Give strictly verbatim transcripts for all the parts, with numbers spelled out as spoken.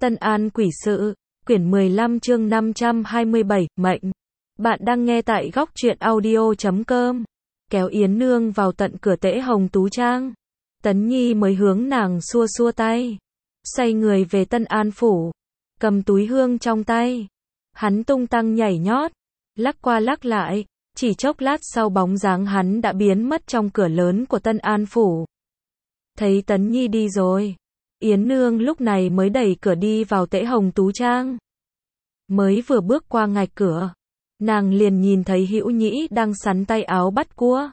Tân An Quỷ Sự, quyển mười lăm chương năm trăm hai mươi bảy, mệnh. Bạn đang nghe tại góc truyện audio chấm com. Kéo Yến Nương vào tận cửa Tễ Hồng Tú Trang. Tấn Nhi mới hướng nàng xua xua tay. Xoay người về Tân An Phủ. Cầm túi hương trong tay. Hắn tung tăng nhảy nhót. Lắc qua lắc lại. Chỉ chốc lát sau bóng dáng hắn đã biến mất trong cửa lớn của Tân An Phủ. Thấy Tấn Nhi đi rồi. Yến Nương lúc này mới đẩy cửa đi vào Tễ Hồng Tú Trang. Mới vừa bước qua ngạch cửa, nàng liền nhìn thấy Hữu Nhĩ đang sắn tay áo bắt cua.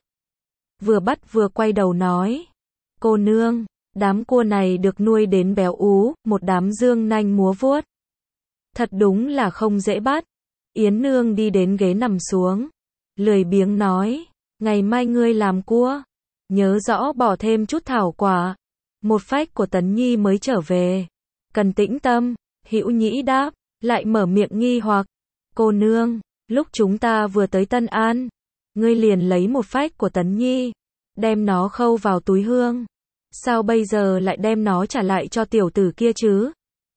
Vừa bắt vừa quay đầu nói: "Cô nương, đám cua này được nuôi đến béo ú, một đám dương nanh múa vuốt. Thật đúng là không dễ bắt." Yến Nương đi đến ghế nằm xuống, lười biếng nói: "Ngày mai ngươi làm cua, nhớ rõ bỏ thêm chút thảo quả." Một phách của Tấn Nhi mới trở về. "Cần tĩnh tâm." Hữu Nhĩ đáp, lại mở miệng nghi hoặc: "Cô nương, lúc chúng ta vừa tới Tân An, ngươi liền lấy một phách của Tấn Nhi, đem nó khâu vào túi hương. Sao bây giờ lại đem nó trả lại cho tiểu tử kia chứ?"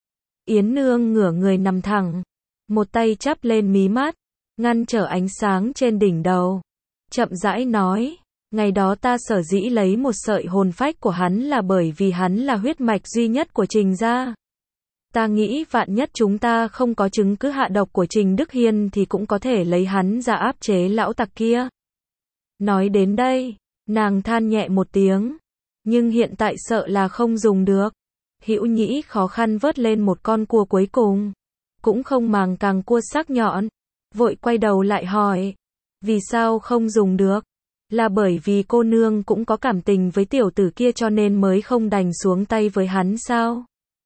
Yến Nương ngửa người nằm thẳng, một tay chắp lên mí mắt, ngăn trở ánh sáng trên đỉnh đầu. Chậm rãi nói: "Ngày đó ta sở dĩ lấy một sợi hồn phách của hắn là bởi vì hắn là huyết mạch duy nhất của Trình gia. Ta nghĩ vạn nhất chúng ta không có chứng cứ hạ độc của Trình Đức Hiên thì cũng có thể lấy hắn ra áp chế lão tặc kia." Nói đến đây, nàng than nhẹ một tiếng. Nhưng hiện tại sợ là không dùng được. Hữu Nhĩ khó khăn vớt lên một con cua cuối cùng. Cũng không màng càng cua sắc nhọn. Vội quay đầu lại hỏi: "Vì sao không dùng được? Là bởi vì cô nương cũng có cảm tình với tiểu tử kia cho nên mới không đành xuống tay với hắn sao?"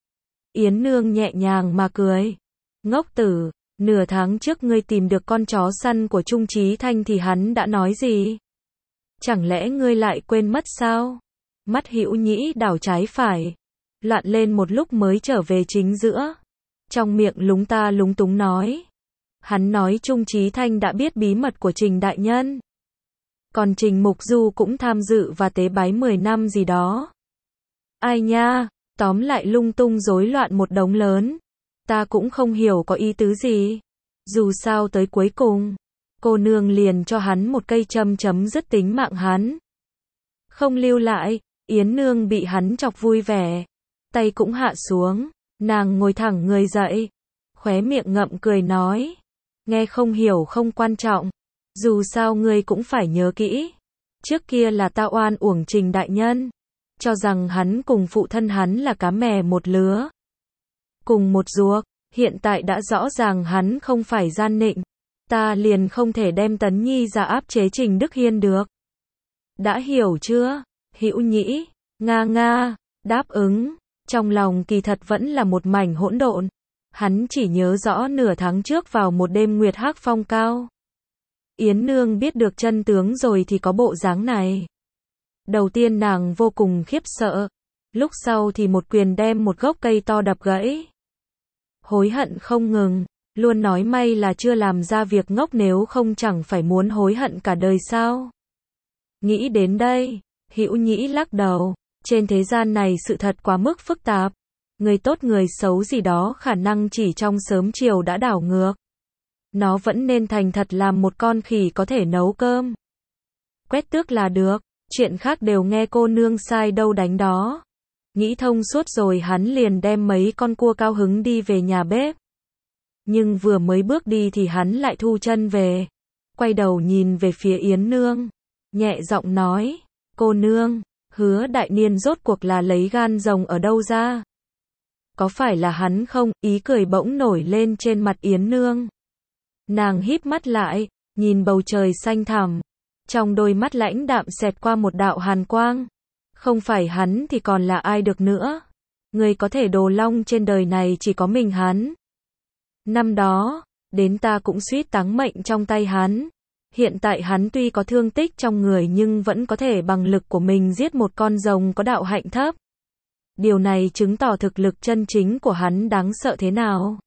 Yến Nương nhẹ nhàng mà cười: "Ngốc tử, nửa tháng trước ngươi tìm được con chó săn của Trung Chí Thanh thì hắn đã nói gì? Chẳng lẽ ngươi lại quên mất sao?" Mắt Hữu Nhĩ đảo trái phải, loạn lên một lúc mới trở về chính giữa. Trong miệng lúng ta lúng túng nói: "Hắn nói Trung Chí Thanh đã biết bí mật của Trình đại nhân. Còn Trình Mục Du cũng tham dự và tế bái mười năm gì đó." Ai nha, tóm lại lung tung rối loạn một đống lớn. Ta cũng không hiểu có ý tứ gì. Dù sao tới cuối cùng, cô nương liền cho hắn một cây châm chấm dứt tính mạng hắn. Không lưu lại." Yến Nương bị hắn chọc vui vẻ. Tay cũng hạ xuống, nàng ngồi thẳng người dậy. Khóe miệng ngậm cười nói: "Nghe không hiểu không quan trọng. Dù sao ngươi cũng phải nhớ kỹ. Trước kia là ta oan uổng Trình đại nhân. Cho rằng hắn cùng phụ thân hắn là cá mè một lứa. Cùng một ruột. Hiện tại đã rõ ràng hắn không phải gian nịnh. Ta liền không thể đem Tấn Nhi ra áp chế Trình Đức Hiên được. Đã hiểu chưa?" Hữu Nhĩ, nga nga, đáp ứng. Trong lòng kỳ thật vẫn là một mảnh hỗn độn. Hắn chỉ nhớ rõ nửa tháng trước vào một đêm nguyệt hắc phong cao. Yến Nương biết được chân tướng rồi thì có bộ dáng này. Đầu tiên nàng vô cùng khiếp sợ. Lúc sau thì một quyền đem một gốc cây to đập gãy. Hối hận không ngừng. Luôn nói may là chưa làm ra việc ngốc, nếu không chẳng phải muốn hối hận cả đời sao. Nghĩ đến đây, Hữu Nhĩ lắc đầu. Trên thế gian này sự thật quá mức phức tạp. Người tốt người xấu gì đó khả năng chỉ trong sớm chiều đã đảo ngược. Nó vẫn nên thành thật làm một con khỉ có thể nấu cơm. Quét tước là được. Chuyện khác đều nghe cô nương sai đâu đánh đó. Nghĩ thông suốt rồi hắn liền đem mấy con cua cao hứng đi về nhà bếp. Nhưng vừa mới bước đi thì hắn lại thu chân về. Quay đầu nhìn về phía Yến Nương. Nhẹ giọng nói: "Cô nương, Hứa đại niên rốt cuộc là lấy gan rồng ở đâu ra? Có phải là hắn không?" Ý cười bỗng nổi lên trên mặt Yến Nương. Nàng híp mắt lại, nhìn bầu trời xanh thẳm. Trong đôi mắt lãnh đạm xẹt qua một đạo hàn quang. "Không phải hắn thì còn là ai được nữa? Người có thể đồ long trên đời này chỉ có mình hắn. Năm đó, đến ta cũng suýt táng mệnh trong tay hắn. Hiện tại hắn tuy có thương tích trong người nhưng vẫn có thể bằng lực của mình giết một con rồng có đạo hạnh thấp. Điều này chứng tỏ thực lực chân chính của hắn đáng sợ thế nào."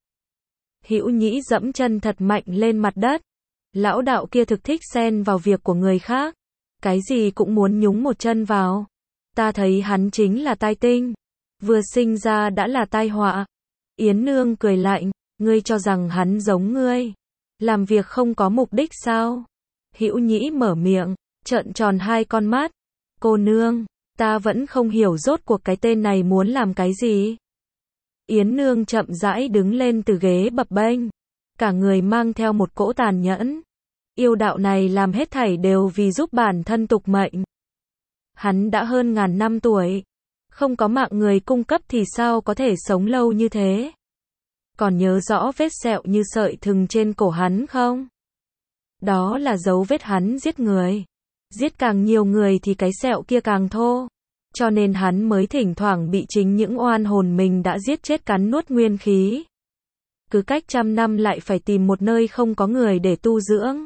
Hữu Nhĩ dẫm chân thật mạnh lên mặt đất. Lão đạo kia thực thích xen vào việc của người khác. Cái gì cũng muốn nhúng một chân vào. Ta thấy hắn chính là tai tinh. Vừa sinh ra đã là tai họa. Yến Nương cười lạnh, ngươi cho rằng hắn giống ngươi, làm việc không có mục đích sao? Hữu Nhĩ mở miệng, trợn tròn hai con mắt, cô nương, ta vẫn không hiểu rốt cuộc cái tên này muốn làm cái gì. Yến Nương chậm rãi đứng lên từ ghế bập bênh, cả người mang theo một cỗ tàn nhẫn. Yêu đạo này làm hết thảy đều vì giúp bản thân tục mệnh. Hắn đã hơn ngàn năm tuổi, không có mạng người cung cấp thì sao có thể sống lâu như thế? Còn nhớ rõ vết sẹo như sợi thừng trên cổ hắn không? Đó là dấu vết hắn giết người. Giết càng nhiều người thì cái sẹo kia càng thô. Cho nên hắn mới thỉnh thoảng bị chính những oan hồn mình đã giết chết cắn nuốt nguyên khí. Cứ cách trăm năm lại phải tìm một nơi không có người để tu dưỡng.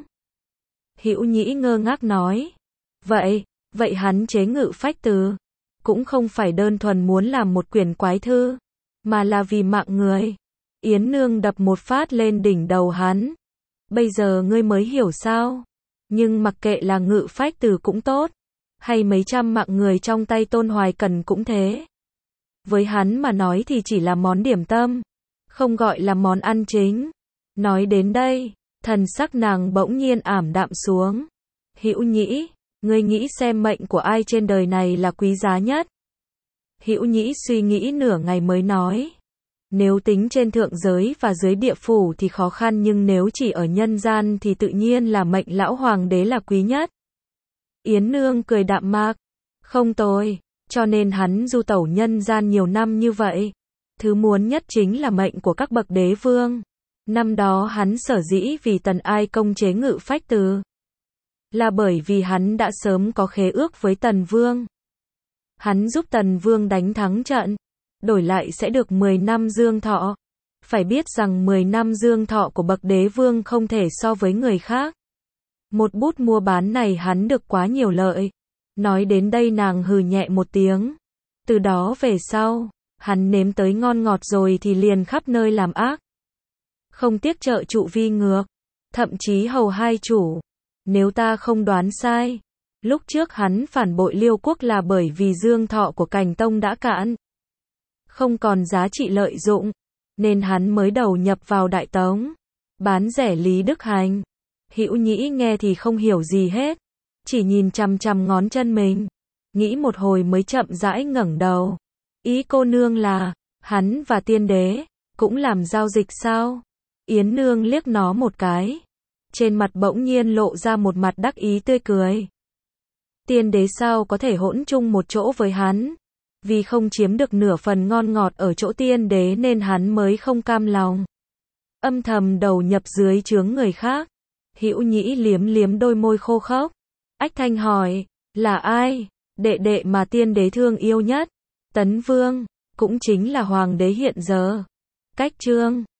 Hữu Nhĩ ngơ ngác nói. Vậy, vậy hắn chế ngự phách từ cũng không phải đơn thuần muốn làm một quyển quái thư, mà là vì mạng người. Yến Nương đập một phát lên đỉnh đầu hắn. Bây giờ ngươi mới hiểu sao? Nhưng mặc kệ là ngự phách từ cũng tốt, hay mấy trăm mạng người trong tay Tôn Hoài Cần cũng thế. Với hắn mà nói thì chỉ là món điểm tâm, không gọi là món ăn chính. Nói đến đây, thần sắc nàng bỗng nhiên ảm đạm xuống. Hữu Nhĩ, ngươi nghĩ xem mệnh của ai trên đời này là quý giá nhất? Hữu Nhĩ suy nghĩ nửa ngày mới nói. Nếu tính trên thượng giới và dưới địa phủ thì khó khăn, nhưng nếu chỉ ở nhân gian thì tự nhiên là mệnh lão hoàng đế là quý nhất. Yến Nương cười đạm mạc. Không tồi, cho nên hắn du tẩu nhân gian nhiều năm như vậy. Thứ muốn nhất chính là mệnh của các bậc đế vương. Năm đó hắn sở dĩ vì Tần Ai Công chế ngự phách từ, là bởi vì hắn đã sớm có khế ước với Tần Vương. Hắn giúp Tần Vương đánh thắng trận, đổi lại sẽ được mười năm dương thọ. Phải biết rằng mười năm dương thọ của bậc đế vương không thể so với người khác. Một bút mua bán này hắn được quá nhiều lợi. Nói đến đây nàng hừ nhẹ một tiếng. Từ đó về sau, hắn nếm tới ngon ngọt rồi thì liền khắp nơi làm ác. Không tiếc trợ trụ vi ngược, thậm chí hầu hai chủ. Nếu ta không đoán sai, lúc trước hắn phản bội Liêu quốc là bởi vì dương thọ của Cảnh Tông đã cạn, không còn giá trị lợi dụng, nên hắn mới đầu nhập vào Đại Tống, bán rẻ Lý Đức Hành. Hữu Nhĩ nghe thì không hiểu gì hết, chỉ nhìn chằm chằm ngón chân mình, nghĩ một hồi mới chậm rãi ngẩng đầu. Ý cô nương là, hắn và tiên đế, cũng làm giao dịch sao? Yến Nương liếc nó một cái, trên mặt bỗng nhiên lộ ra một mặt đắc ý tươi cười. Tiên đế sao có thể hỗn chung một chỗ với hắn? Vì không chiếm được nửa phần ngon ngọt ở chỗ tiên đế nên hắn mới không cam lòng. Âm thầm đầu nhập dưới trướng người khác. Hữu Nhĩ liếm liếm đôi môi khô khốc. Ách thanh hỏi, là ai? Đệ đệ mà tiên đế thương yêu nhất. Tấn Vương, cũng chính là hoàng đế hiện giờ. Cách Trương,